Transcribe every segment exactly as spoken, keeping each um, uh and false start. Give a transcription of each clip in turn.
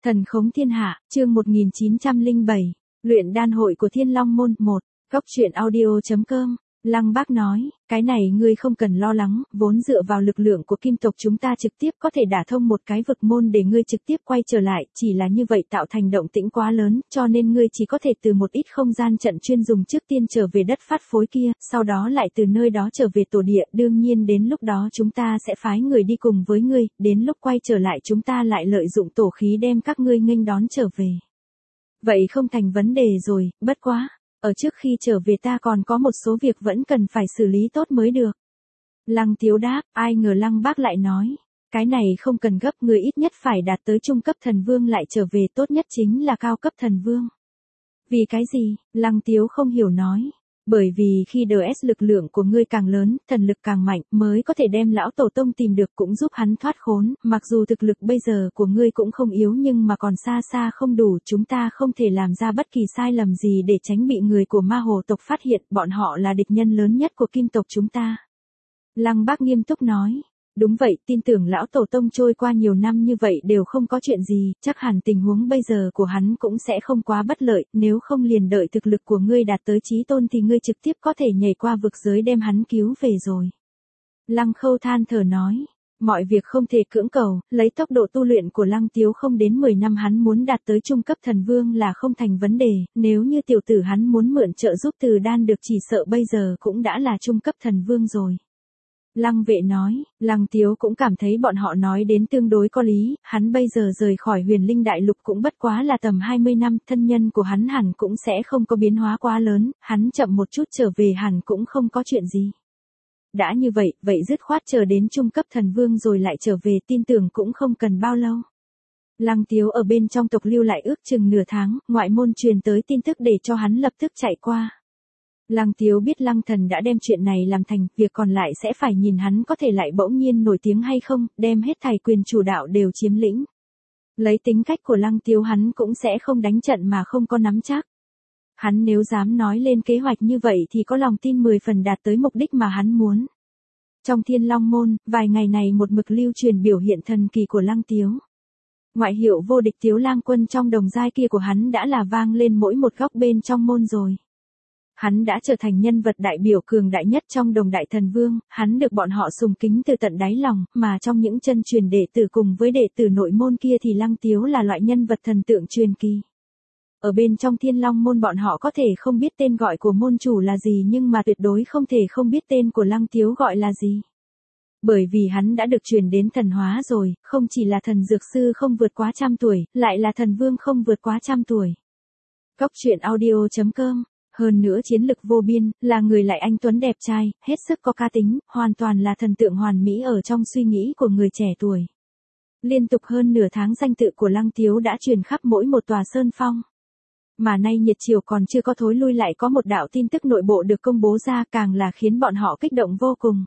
Thần khống thiên hạ, chương một nghìn chín trăm lẻ bảy, luyện đan hội của Thiên Long Môn, một, góc truyện audio chấm com. Lăng Bác nói, cái này ngươi không cần lo lắng, vốn dựa vào lực lượng của kim tộc chúng ta trực tiếp có thể đả thông một cái vực môn để ngươi trực tiếp quay trở lại, chỉ là như vậy tạo thành động tĩnh quá lớn, cho nên ngươi chỉ có thể từ một ít không gian trận chuyên dùng trước tiên trở về đất phát phối kia, sau đó lại từ nơi đó trở về tổ địa, đương nhiên đến lúc đó chúng ta sẽ phái người đi cùng với ngươi, đến lúc quay trở lại chúng ta lại lợi dụng tổ khí đem các ngươi nghênh đón trở về. Vậy không thành vấn đề rồi, bất quá. Ở trước khi trở về ta còn có một số việc vẫn cần phải xử lý tốt mới được. Lăng Tiếu đáp, ai ngờ Lăng Bác lại nói, cái này không cần gấp, người ít nhất phải đạt tới trung cấp thần vương lại trở về, tốt nhất chính là cao cấp thần vương. Vì cái gì? Lăng Tiếu không hiểu nói. Bởi vì khi đê ét lực lượng của ngươi càng lớn, thần lực càng mạnh, mới có thể đem lão tổ tông tìm được cũng giúp hắn thoát khốn, mặc dù thực lực bây giờ của ngươi cũng không yếu nhưng mà còn xa xa không đủ, chúng ta không thể làm ra bất kỳ sai lầm gì để tránh bị người của ma hồ tộc phát hiện, bọn họ là địch nhân lớn nhất của kim tộc chúng ta. Lăng Bác nghiêm túc nói. Đúng vậy, tin tưởng lão tổ tông trôi qua nhiều năm như vậy đều không có chuyện gì, chắc hẳn tình huống bây giờ của hắn cũng sẽ không quá bất lợi, nếu không liền đợi thực lực của ngươi đạt tới chí tôn thì ngươi trực tiếp có thể nhảy qua vực giới đem hắn cứu về rồi. Lăng Khâu than thở nói, mọi việc không thể cưỡng cầu, lấy tốc độ tu luyện của Lăng Tiếu không đến mười năm hắn muốn đạt tới trung cấp thần vương là không thành vấn đề, nếu như tiểu tử hắn muốn mượn trợ giúp từ đan được chỉ sợ bây giờ cũng đã là trung cấp thần vương rồi. Lăng Vệ nói, Lăng Tiếu cũng cảm thấy bọn họ nói đến tương đối có lý, hắn bây giờ rời khỏi Huyền Linh Đại Lục cũng bất quá là tầm hai mươi năm, thân nhân của hắn hẳn cũng sẽ không có biến hóa quá lớn, hắn chậm một chút trở về hẳn cũng không có chuyện gì. Đã như vậy, vậy dứt khoát chờ đến trung cấp thần vương rồi lại trở về, tin tưởng cũng không cần bao lâu. Lăng Tiếu ở bên trong tộc lưu lại ước chừng nửa tháng, ngoại môn truyền tới tin tức để cho hắn lập tức chạy qua. Lăng Tiếu biết Lăng Thần đã đem chuyện này làm thành, việc còn lại sẽ phải nhìn hắn có thể lại bỗng nhiên nổi tiếng hay không, đem hết thảy quyền chủ đạo đều chiếm lĩnh. Lấy tính cách của Lăng Tiếu hắn cũng sẽ không đánh trận mà không có nắm chắc. Hắn nếu dám nói lên kế hoạch như vậy thì có lòng tin mười phần đạt tới mục đích mà hắn muốn. Trong Thiên Long Môn, vài ngày này một mực lưu truyền biểu hiện thần kỳ của Lăng Tiếu. Ngoại hiệu vô địch Tiếu Lang Quân trong đồng giai kia của hắn đã là vang lên mỗi một góc bên trong môn rồi. Hắn đã trở thành nhân vật đại biểu cường đại nhất trong đồng đại thần vương, hắn được bọn họ sùng kính từ tận đáy lòng, mà trong những chân truyền đệ tử cùng với đệ tử nội môn kia thì Lăng Tiếu là loại nhân vật thần tượng truyền kỳ. Ở bên trong Thiên Long Môn bọn họ có thể không biết tên gọi của môn chủ là gì nhưng mà tuyệt đối không thể không biết tên của Lăng Tiếu gọi là gì. Bởi vì hắn đã được truyền đến thần hóa rồi, không chỉ là thần dược sư không vượt quá trăm tuổi, lại là thần vương không vượt quá trăm tuổi. Góc truyện audio chấm com. Hơn nữa chiến lực vô biên, là người lại anh tuấn đẹp trai, hết sức có cá tính, hoàn toàn là thần tượng hoàn mỹ ở trong suy nghĩ của người trẻ tuổi. Liên tục hơn nửa tháng danh tự của Lăng Tiếu đã truyền khắp mỗi một tòa sơn phong. Mà nay nhiệt chiều còn chưa có thối lui lại có một đạo tin tức nội bộ được công bố ra càng là khiến bọn họ kích động vô cùng.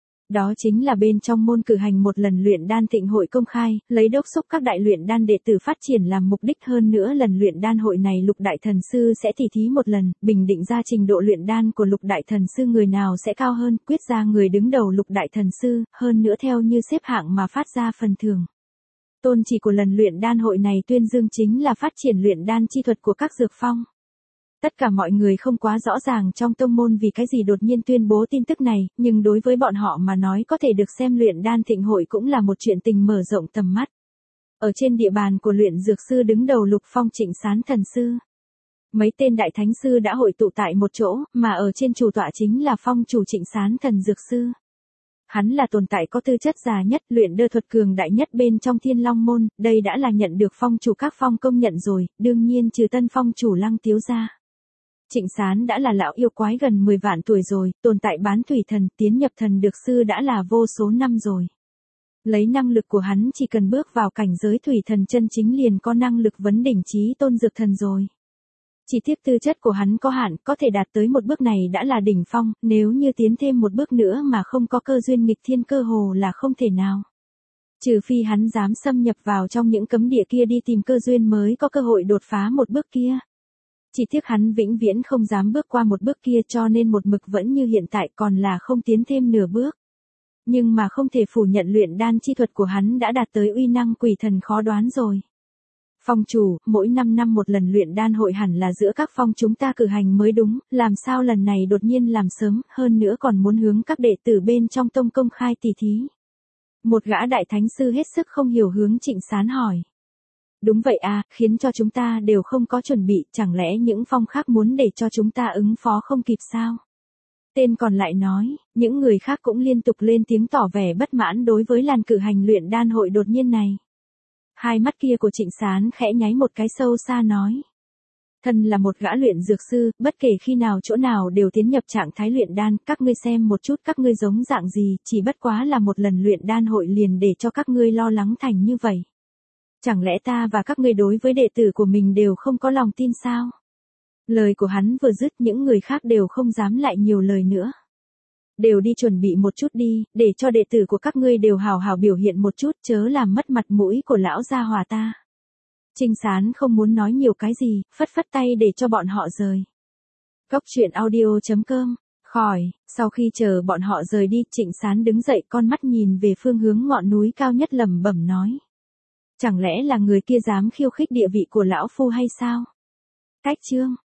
Đó chính là bên trong môn cử hành một lần luyện đan thịnh hội công khai, lấy đốc xúc các đại luyện đan đệ tử phát triển làm mục đích, hơn nữa lần luyện đan hội này lục đại thần sư sẽ tỉ thí một lần, bình định ra trình độ luyện đan của lục đại thần sư người nào sẽ cao hơn, quyết ra người đứng đầu lục đại thần sư, hơn nữa theo như xếp hạng mà phát ra phần thưởng. Tôn chỉ của lần luyện đan hội này tuyên dương chính là phát triển luyện đan chi thuật của các dược phong. Tất cả mọi người không quá rõ ràng trong tông môn vì cái gì đột nhiên tuyên bố tin tức này, nhưng đối với bọn họ mà nói có thể được xem luyện đan thịnh hội cũng là một chuyện tình mở rộng tầm mắt. Ở trên địa bàn của luyện dược sư đứng đầu Lục Phong Trịnh Sán thần sư. Mấy tên đại thánh sư đã hội tụ tại một chỗ, mà ở trên chủ tọa chính là phong chủ Trịnh Sán thần dược sư. Hắn là tồn tại có tư chất già nhất, luyện đơ thuật cường đại nhất bên trong Thiên Long Môn, đây đã là nhận được phong chủ các phong công nhận rồi, đương nhiên trừ tân phong chủ Lăng Tiếu ra. Trịnh Sán đã là lão yêu quái gần mười vạn tuổi rồi, tồn tại bán thủy thần, tiến nhập thần dược sư đã là vô số năm rồi. Lấy năng lực của hắn chỉ cần bước vào cảnh giới thủy thần chân chính liền có năng lực vấn đỉnh chí tôn dược thần rồi. Chỉ tiếc tư chất của hắn có hạn, có thể đạt tới một bước này đã là đỉnh phong, nếu như tiến thêm một bước nữa mà không có cơ duyên nghịch thiên cơ hồ là không thể nào. Trừ phi hắn dám xâm nhập vào trong những cấm địa kia đi tìm cơ duyên mới có cơ hội đột phá một bước kia. Chỉ tiếc hắn vĩnh viễn không dám bước qua một bước kia cho nên một mực vẫn như hiện tại còn là không tiến thêm nửa bước. Nhưng mà không thể phủ nhận luyện đan chi thuật của hắn đã đạt tới uy năng quỷ thần khó đoán rồi. Phong chủ, mỗi năm năm một lần luyện đan hội hẳn là giữa các phong chúng ta cử hành mới đúng, làm sao lần này đột nhiên làm sớm, hơn nữa còn muốn hướng các đệ tử bên trong tông công khai tỷ thí. Một gã đại thánh sư hết sức không hiểu hướng Trịnh Sán hỏi. Đúng vậy à, khiến cho chúng ta đều không có chuẩn bị, chẳng lẽ những phong khác muốn để cho chúng ta ứng phó không kịp sao? Tên còn lại nói, những người khác cũng liên tục lên tiếng tỏ vẻ bất mãn đối với làn cử hành luyện đan hội đột nhiên này. Hai mắt kia của Trịnh Sán khẽ nháy một cái sâu xa nói. Thân là một gã luyện dược sư, bất kể khi nào chỗ nào đều tiến nhập trạng thái luyện đan, các ngươi xem một chút các ngươi giống dạng gì, chỉ bất quá là một lần luyện đan hội liền để cho các ngươi lo lắng thành như vậy. Chẳng lẽ ta và các ngươi đối với đệ tử của mình đều không có lòng tin sao? Lời của hắn vừa dứt những người khác đều không dám lại nhiều lời nữa. Đều đi chuẩn bị một chút đi, để cho đệ tử của các ngươi đều hào hào biểu hiện một chút, chớ làm mất mặt mũi của lão gia hòa ta. Trinh Sán không muốn nói nhiều cái gì, phất phất tay để cho bọn họ rời. Cốc truyện audio chấm com, khỏi, sau khi chờ bọn họ rời đi, Trịnh Sán đứng dậy con mắt nhìn về phương hướng ngọn núi cao nhất lẩm bẩm nói. Chẳng lẽ là người kia dám khiêu khích địa vị của lão phu hay sao? Cách chương